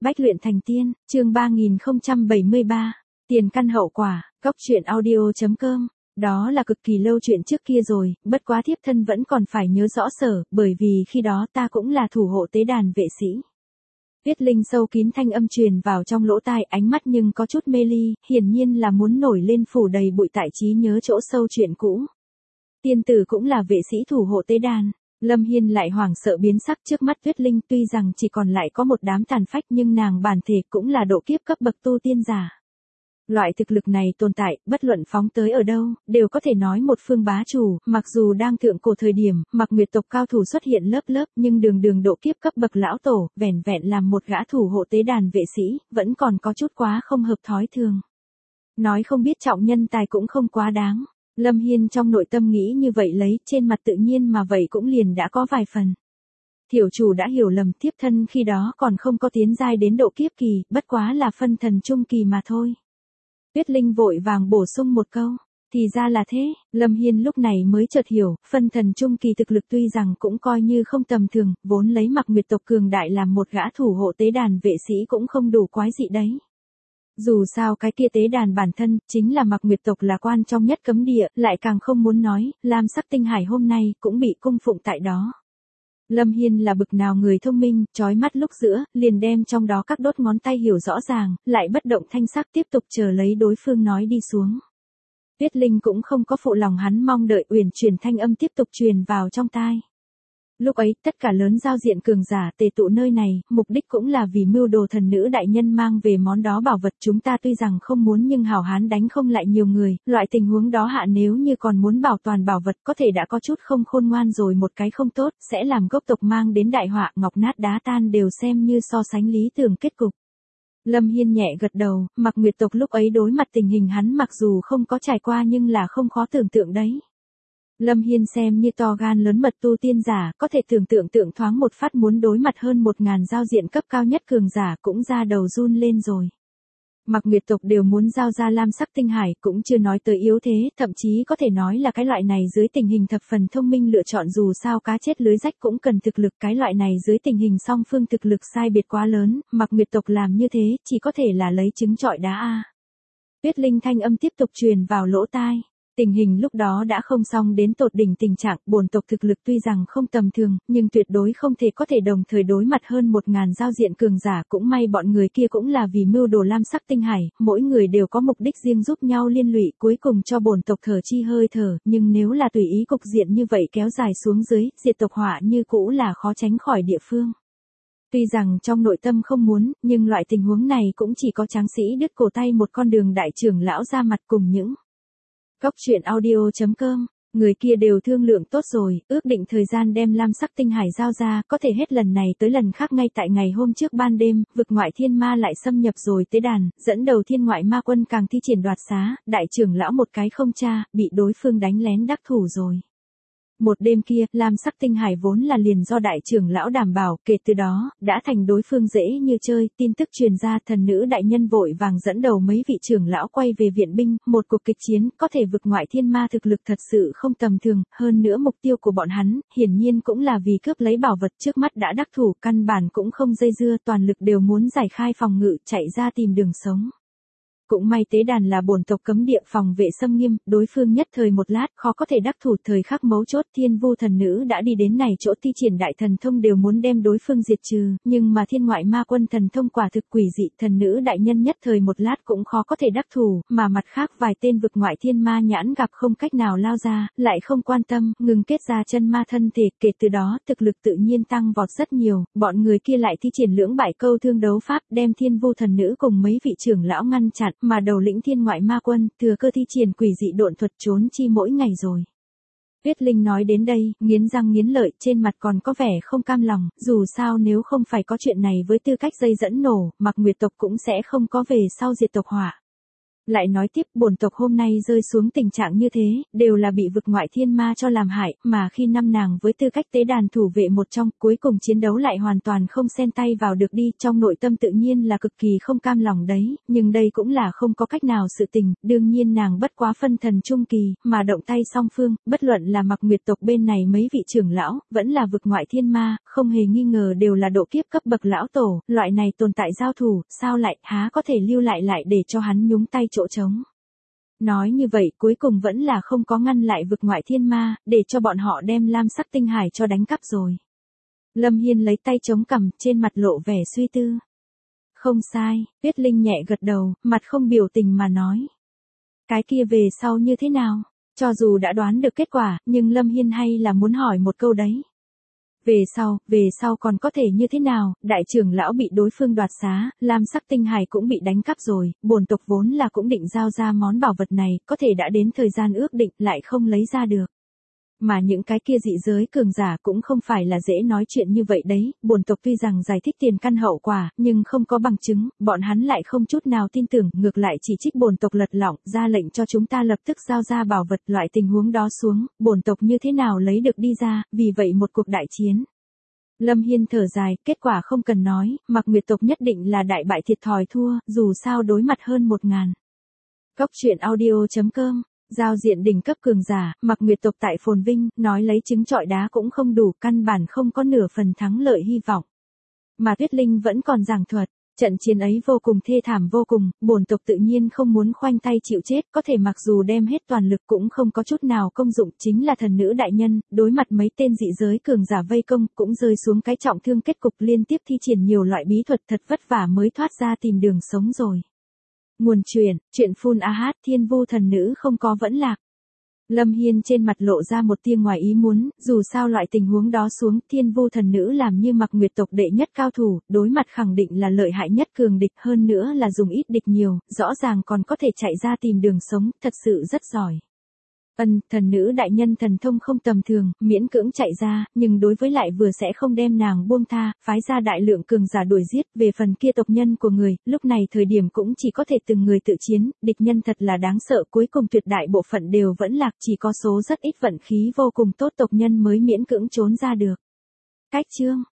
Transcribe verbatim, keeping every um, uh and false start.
Bách luyện thành tiên, chương ba nghìn không trăm bảy mươi ba, tiền căn hậu quả, góc truyện audio chấm com. Đó là cực kỳ lâu chuyện trước kia rồi, bất quá thiếp thân vẫn còn phải nhớ rõ sở, bởi vì khi đó ta cũng là thủ hộ tế đàn vệ sĩ. Tuyết Linh sâu kín thanh âm truyền vào trong lỗ tai, ánh mắt nhưng có chút mê ly, hiển nhiên là muốn nổi lên phủ đầy bụi tại trí nhớ chỗ sâu chuyện cũ. Tiên tử cũng là vệ sĩ thủ hộ tế đàn. Lâm Hiên lại hoảng sợ biến sắc trước mắt Tuyết Linh, tuy rằng chỉ còn lại có một đám tàn phách nhưng nàng bản thể cũng là độ kiếp cấp bậc tu tiên giả. Loại thực lực này tồn tại, bất luận phóng tới ở đâu, đều có thể nói một phương bá chủ, mặc dù đang thượng cổ thời điểm, Mặc Nguyệt tộc cao thủ xuất hiện lớp lớp, nhưng đường đường độ kiếp cấp bậc lão tổ, vẻn vẹn làm một gã thủ hộ tế đàn vệ sĩ, vẫn còn có chút quá không hợp thói thường. Nói không biết trọng nhân tài cũng không quá đáng. Lâm Hiên trong nội tâm nghĩ như vậy lấy, trên mặt tự nhiên mà vậy cũng liền đã có vài phần. Tiểu chủ đã hiểu lầm, thiếp thân khi đó còn không có tiến giai đến độ kiếp kỳ, bất quá là phân thần trung kỳ mà thôi. Tuyết Linh vội vàng bổ sung một câu, thì ra là thế. Lâm Hiên lúc này mới chợt hiểu, phân thần trung kỳ thực lực tuy rằng cũng coi như không tầm thường, vốn lấy Mặc Nguyệt tộc cường đại làm một gã thủ hộ tế đàn vệ sĩ cũng không đủ quái dị đấy. Dù sao cái kia tế đàn bản thân, chính là Mặc Nguyệt tộc là quan trong nhất cấm địa, lại càng không muốn nói, lam sắc tinh hải hôm nay, cũng bị cung phụng tại đó. Lâm Hiên là bực nào người thông minh, chói mắt lúc giữa, liền đem trong đó các đốt ngón tay hiểu rõ ràng, lại bất động thanh sắc tiếp tục chờ lấy đối phương nói đi xuống. Tuyết Linh cũng không có phụ lòng hắn mong đợi, uyển chuyển thanh âm tiếp tục truyền vào trong tai. Lúc ấy, tất cả lớn giao diện cường giả tề tụ nơi này, mục đích cũng là vì mưu đồ thần nữ đại nhân mang về món đó bảo vật. Chúng ta tuy rằng không muốn nhưng hảo hán đánh không lại nhiều người, loại tình huống đó hạ nếu như còn muốn bảo toàn bảo vật có thể đã có chút không khôn ngoan rồi, một cái không tốt, sẽ làm gốc tộc mang đến đại họa, ngọc nát đá tan đều xem như so sánh lý tưởng kết cục. Lâm Hiên nhẹ gật đầu, Mặc Nguyệt tộc lúc ấy đối mặt tình hình hắn mặc dù không có trải qua nhưng là không khó tưởng tượng đấy. Lâm Hiên xem như to gan lớn mật tu tiên giả, có thể tưởng tượng tượng thoáng một phát muốn đối mặt hơn một ngàn giao diện cấp cao nhất cường giả cũng ra đầu run lên rồi. Mặc Nguyệt tộc đều muốn giao ra lam sắc tinh hải, cũng chưa nói tới yếu thế, thậm chí có thể nói là cái loại này dưới tình hình thập phần thông minh lựa chọn, dù sao cá chết lưới rách cũng cần thực lực, cái loại này dưới tình hình song phương thực lực sai biệt quá lớn, Mặc Nguyệt tộc làm như thế, chỉ có thể là lấy trứng trọi đá a. Tuyết Linh thanh âm tiếp tục truyền vào lỗ tai. Tình hình lúc đó đã không xong đến tột đỉnh tình trạng, bổn tộc thực lực tuy rằng không tầm thường, nhưng tuyệt đối không thể có thể đồng thời đối mặt hơn một ngàn giao diện cường giả, cũng may bọn người kia cũng là vì mưu đồ lam sắc tinh hải, mỗi người đều có mục đích riêng giúp nhau liên lụy, cuối cùng cho bổn tộc thở chi hơi thở, nhưng nếu là tùy ý cục diện như vậy kéo dài xuống dưới, diệt tộc họa như cũ là khó tránh khỏi địa phương. Tuy rằng trong nội tâm không muốn, nhưng loại tình huống này cũng chỉ có tráng sĩ đứt cổ tay một con đường đại trưởng lão ra mặt cùng những góc truyện audio chấm com, người kia đều thương lượng tốt rồi, ước định thời gian đem lam sắc tinh hải giao ra, có thể hết lần này tới lần khác ngay tại ngày hôm trước ban đêm, vực ngoại thiên ma lại xâm nhập rồi tế đàn, dẫn đầu thiên ngoại ma quân càng thi triển đoạt xá, đại trưởng lão một cái không tra, bị đối phương đánh lén đắc thủ rồi. Một đêm kia, lam sắc tinh hải vốn là liền do đại trưởng lão đảm bảo, kể từ đó, đã thành đối phương dễ như chơi, tin tức truyền ra, thần nữ đại nhân vội vàng dẫn đầu mấy vị trưởng lão quay về viện binh, một cuộc kịch chiến, có thể vực ngoại thiên ma thực lực thật sự không tầm thường, hơn nữa mục tiêu của bọn hắn, hiển nhiên cũng là vì cướp lấy bảo vật trước mắt đã đắc thủ, căn bản cũng không dây dưa, toàn lực đều muốn giải khai phòng ngự, chạy ra tìm đường sống. Cũng may tế đàn là bổn tộc cấm địa, phòng vệ xâm nghiêm, đối phương nhất thời một lát khó có thể đắc thủ, thời khắc mấu chốt thiên vu thần nữ đã đi đến này chỗ thi triển đại thần thông đều muốn đem đối phương diệt trừ, nhưng mà thiên ngoại ma quân thần thông quả thực quỷ dị, thần nữ đại nhân nhất thời một lát cũng khó có thể đắc thủ, mà mặt khác vài tên vực ngoại thiên ma nhãn gặp không cách nào lao ra, lại không quan tâm, ngừng kết ra chân ma thân thể, kể từ đó thực lực tự nhiên tăng vọt rất nhiều, bọn người kia lại thi triển lưỡng bại câu thương đấu pháp, đem thiên vu thần nữ cùng mấy vị trưởng lão ngăn chặn, mà đầu lĩnh thiên ngoại ma quân, thừa cơ thi triển quỷ dị độn thuật trốn chi mỗi ngày rồi. Tuyết Linh nói đến đây, nghiến răng nghiến lợi, trên mặt còn có vẻ không cam lòng, dù sao nếu không phải có chuyện này với tư cách dây dẫn nổ, Mặc Nguyệt tộc cũng sẽ không có về sau diệt tộc họa. Lại nói tiếp, bổn tộc hôm nay rơi xuống tình trạng như thế, đều là bị vực ngoại thiên ma cho làm hại, mà khi năm nàng với tư cách tế đàn thủ vệ một trong, cuối cùng chiến đấu lại hoàn toàn không xen tay vào được đi, trong nội tâm tự nhiên là cực kỳ không cam lòng đấy, nhưng đây cũng là không có cách nào sự tình, đương nhiên nàng bất quá phân thần trung kỳ, mà động tay song phương, bất luận là Mặc Nguyệt tộc bên này mấy vị trưởng lão, vẫn là vực ngoại thiên ma, không hề nghi ngờ đều là độ kiếp cấp bậc lão tổ, loại này tồn tại giao thủ, sao lại, há có thể lưu lại lại để cho hắn nhúng tay chỗ trống. Nói như vậy cuối cùng vẫn là không có ngăn lại vực ngoại thiên ma, để cho bọn họ đem lam sắc tinh hải cho đánh cắp rồi. Lâm Hiên lấy tay chống cằm, trên mặt lộ vẻ suy tư. Không sai, Tuyết Linh nhẹ gật đầu, mặt không biểu tình mà nói. Cái kia về sau như thế nào? Cho dù đã đoán được kết quả, nhưng Lâm Hiên hay là muốn hỏi một câu đấy. Về sau, về sau còn có thể như thế nào, đại trưởng lão bị đối phương đoạt xá, lam sắc tinh hải cũng bị đánh cắp rồi, bổn tộc vốn là cũng định giao ra món bảo vật này, có thể đã đến thời gian ước định lại không lấy ra được. Mà những cái kia dị giới cường giả cũng không phải là dễ nói chuyện như vậy đấy, bổn tộc tuy rằng giải thích tiền căn hậu quả, nhưng không có bằng chứng, bọn hắn lại không chút nào tin tưởng, ngược lại chỉ trích bổn tộc lật lọng, ra lệnh cho chúng ta lập tức giao ra bảo vật, loại tình huống đó xuống, bổn tộc như thế nào lấy được đi ra, vì vậy một cuộc đại chiến. Lâm Hiên thở dài, kết quả không cần nói, Mặc Nguyệt tộc nhất định là đại bại thiệt thòi thua, dù sao đối mặt hơn một ngàn. Cốc truyện audio chấm com Giao diện đỉnh cấp cường giả, Mặc Nguyệt tộc tại phồn vinh, nói lấy trứng trọi đá cũng không đủ, căn bản không có nửa phần thắng lợi hy vọng. Mà Tuyết Linh vẫn còn giảng thuật, trận chiến ấy vô cùng thê thảm vô cùng, bổn tộc tự nhiên không muốn khoanh tay chịu chết, có thể mặc dù đem hết toàn lực cũng không có chút nào công dụng, chính là thần nữ đại nhân, đối mặt mấy tên dị giới cường giả vây công, cũng rơi xuống cái trọng thương, kết cục liên tiếp thi triển nhiều loại bí thuật, thật vất vả mới thoát ra tìm đường sống rồi. Nguồn truyện, truyện full a hát, Thiên Vu thần nữ không có vẫn lạc. Lâm Hiên trên mặt lộ ra một tia ngoài ý muốn, dù sao loại tình huống đó xuống, Thiên Vu thần nữ làm như Mặc Nguyệt tộc đệ nhất cao thủ, đối mặt khẳng định là lợi hại nhất cường địch, hơn nữa là dùng ít địch nhiều, rõ ràng còn có thể chạy ra tìm đường sống, thật sự rất giỏi. Ân, thần nữ đại nhân thần thông không tầm thường, miễn cưỡng chạy ra, nhưng đối với lại vừa sẽ không đem nàng buông tha, phái ra đại lượng cường giả đuổi giết, về phần kia tộc nhân của người, lúc này thời điểm cũng chỉ có thể từng người tự chiến, địch nhân thật là đáng sợ, cuối cùng tuyệt đại bộ phận đều vẫn lạc, chỉ có số rất ít vận khí vô cùng tốt tộc nhân mới miễn cưỡng trốn ra được. Cách chương